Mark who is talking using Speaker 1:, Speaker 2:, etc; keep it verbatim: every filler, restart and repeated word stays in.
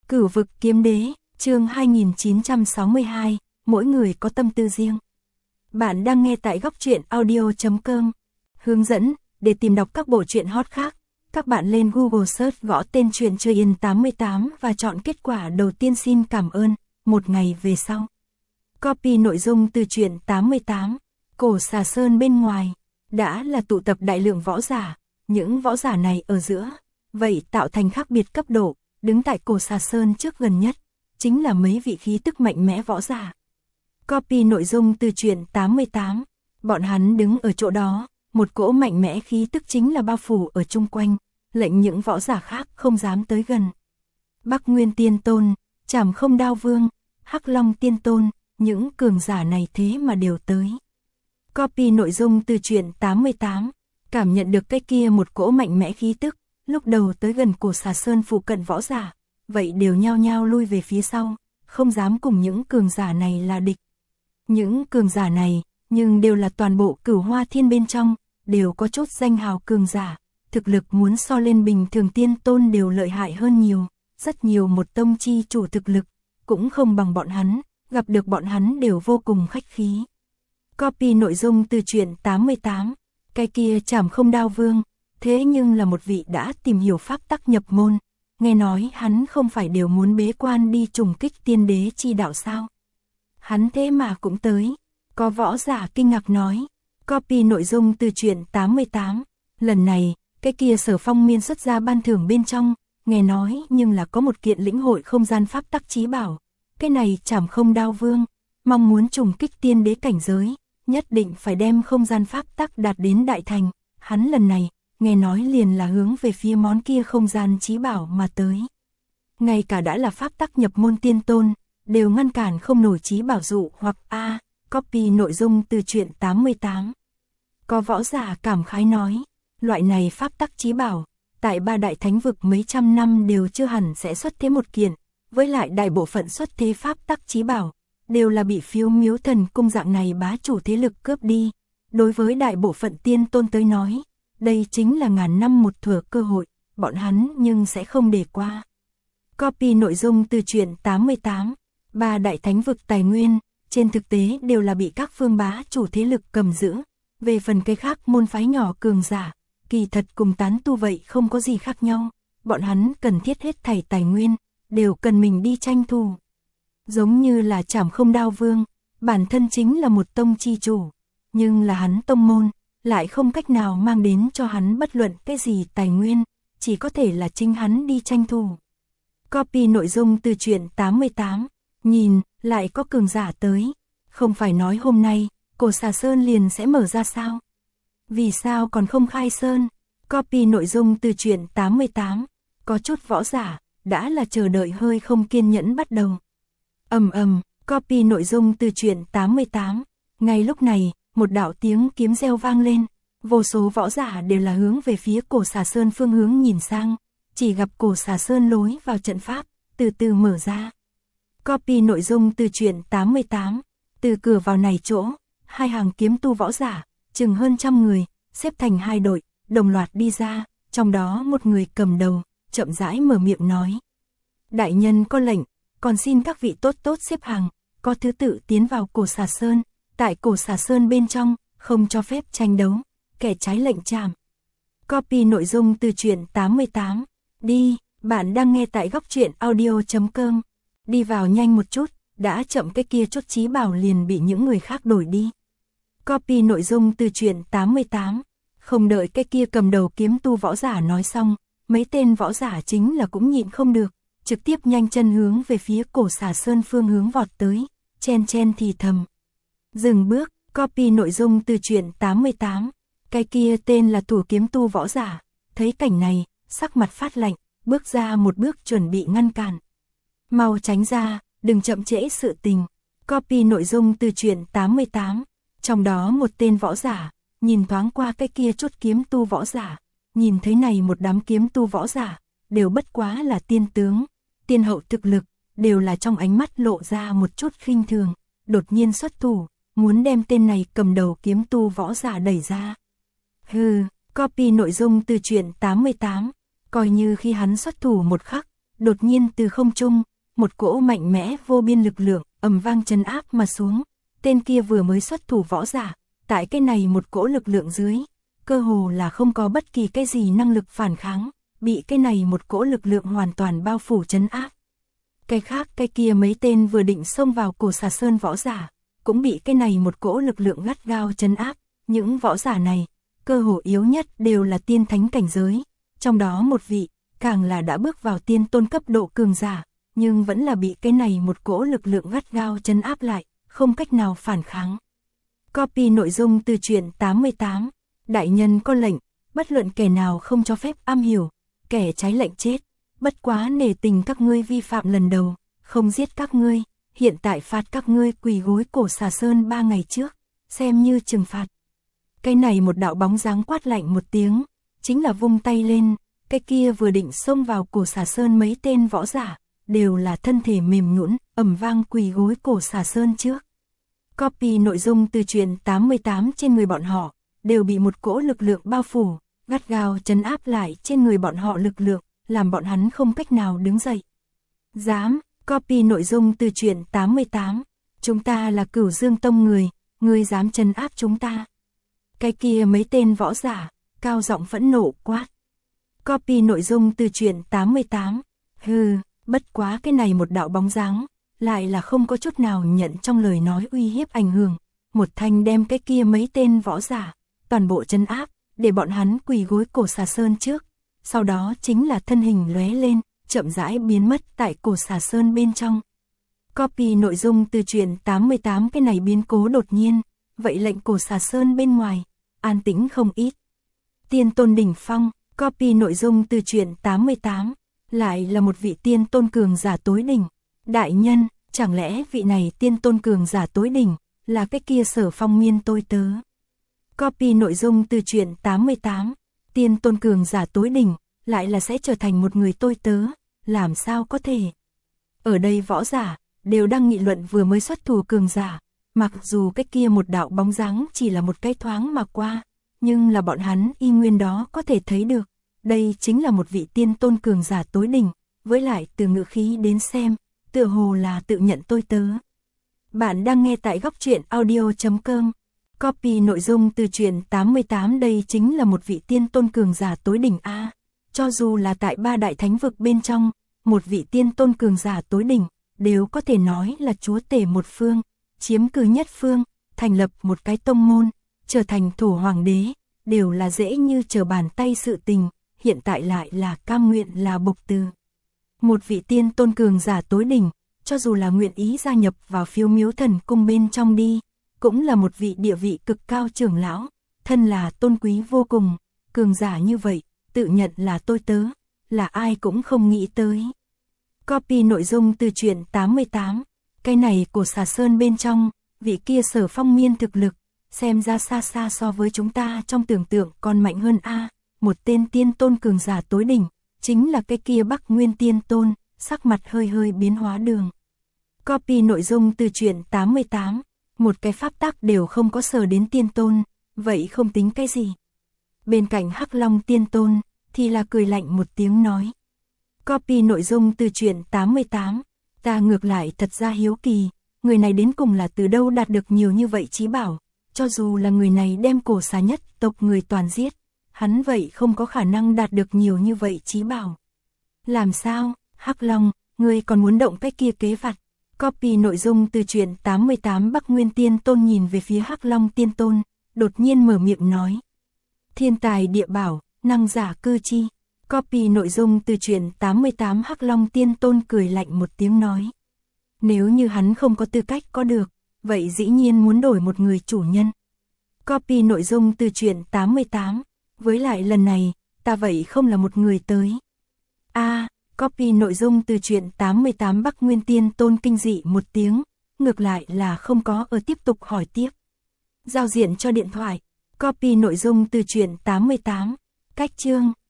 Speaker 1: Cửu vực kiếm đế, chương hai nghìn chín trăm sáu mươi hai, mỗi người có tâm tư riêng. Bạn đang nghe tại góc truyện audio chấm com. Hướng dẫn, để tìm đọc các bộ truyện hot khác, các bạn lên Google search gõ tên truyện Chơi Yên tám mươi tám và chọn kết quả đầu tiên. Xin cảm ơn, một ngày về sau. Copy nội dung từ truyện tám mươi tám, Cổ Xà Sơn bên ngoài, đã là tụ tập đại lượng võ giả, những võ giả này ở giữa, vậy tạo thành khác biệt cấp độ, đứng tại Cổ Xà Sơn trước gần nhất, chính là mấy vị khí tức mạnh mẽ võ giả. Copy nội dung từ truyện tám mươi tám, bọn hắn đứng ở chỗ đó, một cỗ mạnh mẽ khí tức chính là bao phủ ở chung quanh, lệnh những võ giả khác không dám tới gần. Bắc Nguyên Tiên Tôn, Trảm Không Đao Vương, Hắc Long Tiên Tôn, những cường giả này thế mà đều tới. Copy nội dung từ truyện tám mươi tám, cảm nhận được cái kia một cỗ mạnh mẽ khí tức, lúc đầu tới gần Cổ Xà Sơn phụ cận võ giả, vậy đều nhao nhao lui về phía sau, không dám cùng những cường giả này là địch. Những cường giả này, nhưng đều là toàn bộ Cửu Hoa Thiên bên trong, đều có chút danh hào cường giả, thực lực muốn so lên bình thường tiên tôn đều lợi hại hơn nhiều, rất nhiều một tông chi chủ thực lực, cũng không bằng bọn hắn, gặp được bọn hắn đều vô cùng khách khí. Copy nội dung từ truyện tám mươi tám, cái kia Trảm Không Đao Vương, thế nhưng là một vị đã tìm hiểu pháp tắc nhập môn, nghe nói hắn không phải đều muốn bế quan đi trùng kích tiên đế chi đạo sao? Hắn thế mà cũng tới, có võ giả kinh ngạc nói. Copy nội dung từ truyện tám mươi tám, lần này, cái kia Sở Phong Miên xuất ra ban thưởng bên trong, nghe nói nhưng là có một kiện lĩnh hội không gian pháp tắc chí bảo, cái này Trảm Không Đao Vương, mong muốn trùng kích tiên đế cảnh giới, nhất định phải đem không gian pháp tắc đạt đến đại thành, hắn lần này, nghe nói liền là hướng về phía món kia không gian chí bảo mà tới. Ngay cả đã là pháp tắc nhập môn tiên tôn, đều ngăn cản không nổi chí bảo dụ hoặc a. Copy nội dung từ truyện tám mươi tám. Có võ giả cảm khái nói, loại này pháp tắc chí bảo, tại ba đại thánh vực mấy trăm năm đều chưa hẳn sẽ xuất thế một kiện, với lại đại bộ phận xuất thế pháp tắc chí bảo, đều là bị Phiếu Miếu Thần Cung dạng này bá chủ thế lực cướp đi. Đối với đại bộ phận tiên tôn tới nói, đây chính là ngàn năm một thửa cơ hội, bọn hắn nhưng sẽ không để qua. Copy nội dung từ truyện tám mươi tám, ba đại thánh vực tài nguyên, trên thực tế đều là bị các phương bá chủ thế lực cầm giữ. Về phần cái khác môn phái nhỏ cường giả, kỳ thật cùng tán tu vậy không có gì khác nhau, bọn hắn cần thiết hết thảy tài nguyên, đều cần mình đi tranh thủ. Giống như là Trảm Không Đao Vương, bản thân chính là một tông chi chủ, nhưng là hắn tông môn, lại không cách nào mang đến cho hắn bất luận cái gì tài nguyên, chỉ có thể là chính hắn đi tranh thủ. Copy nội dung từ truyện tám mươi tám, nhìn, lại có cường giả tới, không phải nói hôm nay, Cổ Xà Sơn liền sẽ mở ra sao? Vì sao còn không khai sơn? Copy nội dung từ truyện tám mươi tám, có chút võ giả, đã là chờ đợi hơi không kiên nhẫn bắt đầu. Ầm ầm, copy nội dung từ truyện tám mươi tám, ngay lúc này, một đạo tiếng kiếm reo vang lên, vô số võ giả đều là hướng về phía Cổ Xà Sơn phương hướng nhìn sang, chỉ gặp Cổ Xà Sơn lối vào trận pháp, từ từ mở ra. Copy nội dung từ truyện tám mươi tám, từ cửa vào này chỗ, hai hàng kiếm tu võ giả, chừng hơn trăm người, xếp thành hai đội, đồng loạt đi ra, trong đó một người cầm đầu, chậm rãi mở miệng nói. Đại nhân có lệnh, còn xin các vị tốt tốt xếp hàng, có thứ tự tiến vào Cổ Xà Sơn, tại Cổ Xà Sơn bên trong, không cho phép tranh đấu, kẻ trái lệnh trảm. Copy nội dung từ truyện tám mươi tám, đi, bạn đang nghe tại góc truyện audio chấm com, đi vào nhanh một chút, đã chậm cái kia chốt chí bảo liền bị những người khác đổi đi. Copy nội dung từ truyện tám mươi tám, không đợi cái kia cầm đầu kiếm tu võ giả nói xong, mấy tên võ giả chính là cũng nhịn không được, trực tiếp nhanh chân hướng về phía Cổ Xà Sơn phương hướng vọt tới, chen chen thì thầm. Dừng bước, copy nội dung từ truyện tám mươi tám, cái kia tên là thủ kiếm tu võ giả, thấy cảnh này, sắc mặt phát lạnh, bước ra một bước chuẩn bị ngăn cản. Mau tránh ra, đừng chậm trễ sự tình. Copy nội dung từ truyện tám mươi tám, trong đó một tên võ giả, nhìn thoáng qua cái kia chốt kiếm tu võ giả, nhìn thấy này một đám kiếm tu võ giả, đều bất quá là tiên tướng, tiên hậu thực lực, đều là trong ánh mắt lộ ra một chút khinh thường, đột nhiên xuất thủ, muốn đem tên này cầm đầu kiếm tu võ giả đẩy ra. Hừ, copy nội dung từ truyện tám mươi tám, coi như khi hắn xuất thủ một khắc, đột nhiên từ không trung, một cỗ mạnh mẽ vô biên lực lượng ầm vang trấn áp mà xuống. Tên kia vừa mới xuất thủ võ giả, tại cái này một cỗ lực lượng dưới, cơ hồ là không có bất kỳ cái gì năng lực phản kháng, bị cái này một cỗ lực lượng hoàn toàn bao phủ trấn áp. Cái khác cái kia mấy tên vừa định xông vào Cổ Xà Sơn võ giả, cũng bị cái này một cỗ lực lượng gắt gao trấn áp. Những võ giả này, cơ hồ yếu nhất đều là tiên thánh cảnh giới, trong đó một vị, càng là đã bước vào tiên tôn cấp độ cường giả, nhưng vẫn là bị cái này một cỗ lực lượng gắt gao trấn áp lại, không cách nào phản kháng. Copy nội dung từ truyện tám mươi tám, đại nhân có lệnh, bất luận kẻ nào không cho phép am hiểu, kẻ trái lệnh chết, bất quá nể tình các ngươi vi phạm lần đầu, không giết các ngươi, hiện tại phạt các ngươi quỳ gối Cổ Xà Sơn ba ngày trước, xem như trừng phạt. Cái này một đạo bóng dáng quát lạnh một tiếng, chính là vung tay lên, cái kia vừa định xông vào Cổ Xà Sơn mấy tên võ giả, đều là thân thể mềm nhũn, ầm vang quỳ gối Cổ Xà Sơn trước. Copy nội dung từ truyện tám mươi tám trên người bọn họ, đều bị một cỗ lực lượng bao phủ, gắt gao trấn áp lại trên người bọn họ lực lượng, làm bọn hắn không cách nào đứng dậy. Dám, copy nội dung từ truyện tám mươi tám, chúng ta là Cửu Dương Tông người, ngươi dám trấn áp chúng ta. Cái kia mấy tên võ giả, cao giọng phẫn nộ quát. Copy nội dung từ truyện tám mươi tám, hừ, bất quá cái này một đạo bóng dáng, lại là không có chút nào nhận trong lời nói uy hiếp ảnh hưởng, một thanh đem cái kia mấy tên võ giả, toàn bộ trấn áp, để bọn hắn quỳ gối Cổ Xà Sơn trước, sau đó chính là thân hình lóe lên, chậm rãi biến mất tại Cổ Xà Sơn bên trong. Copy nội dung từ truyện tám mươi tám, cái này biến cố đột nhiên, vậy lệnh Cổ Xà Sơn bên ngoài, an tĩnh không ít. Tiên tôn đỉnh phong, copy nội dung từ truyện tám mươi tám, lại là một vị tiên tôn cường giả tối đỉnh. Đại nhân, chẳng lẽ vị này tiên tôn cường giả tối đỉnh, là cái kia Sở Phong Miên tôi tớ. Copy nội dung từ truyện tám mươi tám, tiên tôn cường giả tối đỉnh, lại là sẽ trở thành một người tôi tớ, làm sao có thể. Ở đây võ giả, đều đang nghị luận vừa mới xuất thủ cường giả, mặc dù cái kia một đạo bóng dáng chỉ là một cái thoáng mà qua, nhưng là bọn hắn y nguyên đó có thể thấy được, đây chính là một vị tiên tôn cường giả tối đỉnh, với lại từ ngữ khí đến xem, tựa hồ là tự nhận tôi tớ. Bạn đang nghe tại góc truyện audio chấm com. Copy nội dung từ truyện tám mươi tám, đây chính là một vị tiên tôn cường giả tối đỉnh a. Cho dù là tại ba đại thánh vực bên trong, một vị tiên tôn cường giả tối đỉnh, đều có thể nói là chúa tể một phương, chiếm cứ nhất phương, thành lập một cái tông môn, trở thành thổ hoàng đế, đều là dễ như trở bàn tay sự tình, hiện tại lại là cam nguyện là bộc từ. Một vị tiên tôn cường giả tối đỉnh, cho dù là nguyện ý gia nhập vào Phiêu Miếu Thần Cung bên trong đi, cũng là một vị địa vị cực cao trưởng lão, thân là tôn quý vô cùng, cường giả như vậy, tự nhận là tôi tớ, là ai cũng không nghĩ tới. Copy nội dung từ truyện tám mươi tám, cái này của Xà Sơn bên trong, vị kia Sở Phong Miên thực lực, xem ra xa xa so với chúng ta trong tưởng tượng còn mạnh hơn a. Một tên tiên tôn cường giả tối đỉnh, chính là cái kia Bắc Nguyên tiên tôn, sắc mặt hơi hơi biến hóa đường. Copy nội dung từ truyện tám mươi tám, một cái pháp tắc đều không có sờ đến tiên tôn, vậy không tính cái gì. Bên cạnh Hắc Long tiên tôn, thì là cười lạnh một tiếng nói. Copy nội dung từ truyện tám mươi tám, ta ngược lại thật ra hiếu kỳ, người này đến cùng là từ đâu đạt được nhiều như vậy chí bảo, cho dù là người này đem Cổ Xà nhất tộc người toàn giết, hắn vậy không có khả năng đạt được nhiều như vậy chí bảo. Làm sao, Hắc Long, ngươi còn muốn động cái kia kế vặt? Copy nội dung từ truyện tám mươi tám, Bắc Nguyên tiên tôn nhìn về phía Hắc Long tiên tôn, đột nhiên mở miệng nói. Thiên tài địa bảo, năng giả cư chi. Copy nội dung từ truyện tám mươi tám, Hắc Long tiên tôn cười lạnh một tiếng nói. Nếu như hắn không có tư cách có được, vậy dĩ nhiên muốn đổi một người chủ nhân. Copy nội dung từ truyện tám mươi tám, với lại lần này, ta vậy không là một người tới. A, à, copy nội dung từ truyện tám mươi tám, Bắc Nguyên tiên tôn kinh dị một tiếng, ngược lại là không có ở tiếp tục hỏi tiếp. Giao diện cho điện thoại, copy nội dung từ truyện tám mươi tám, cách chương,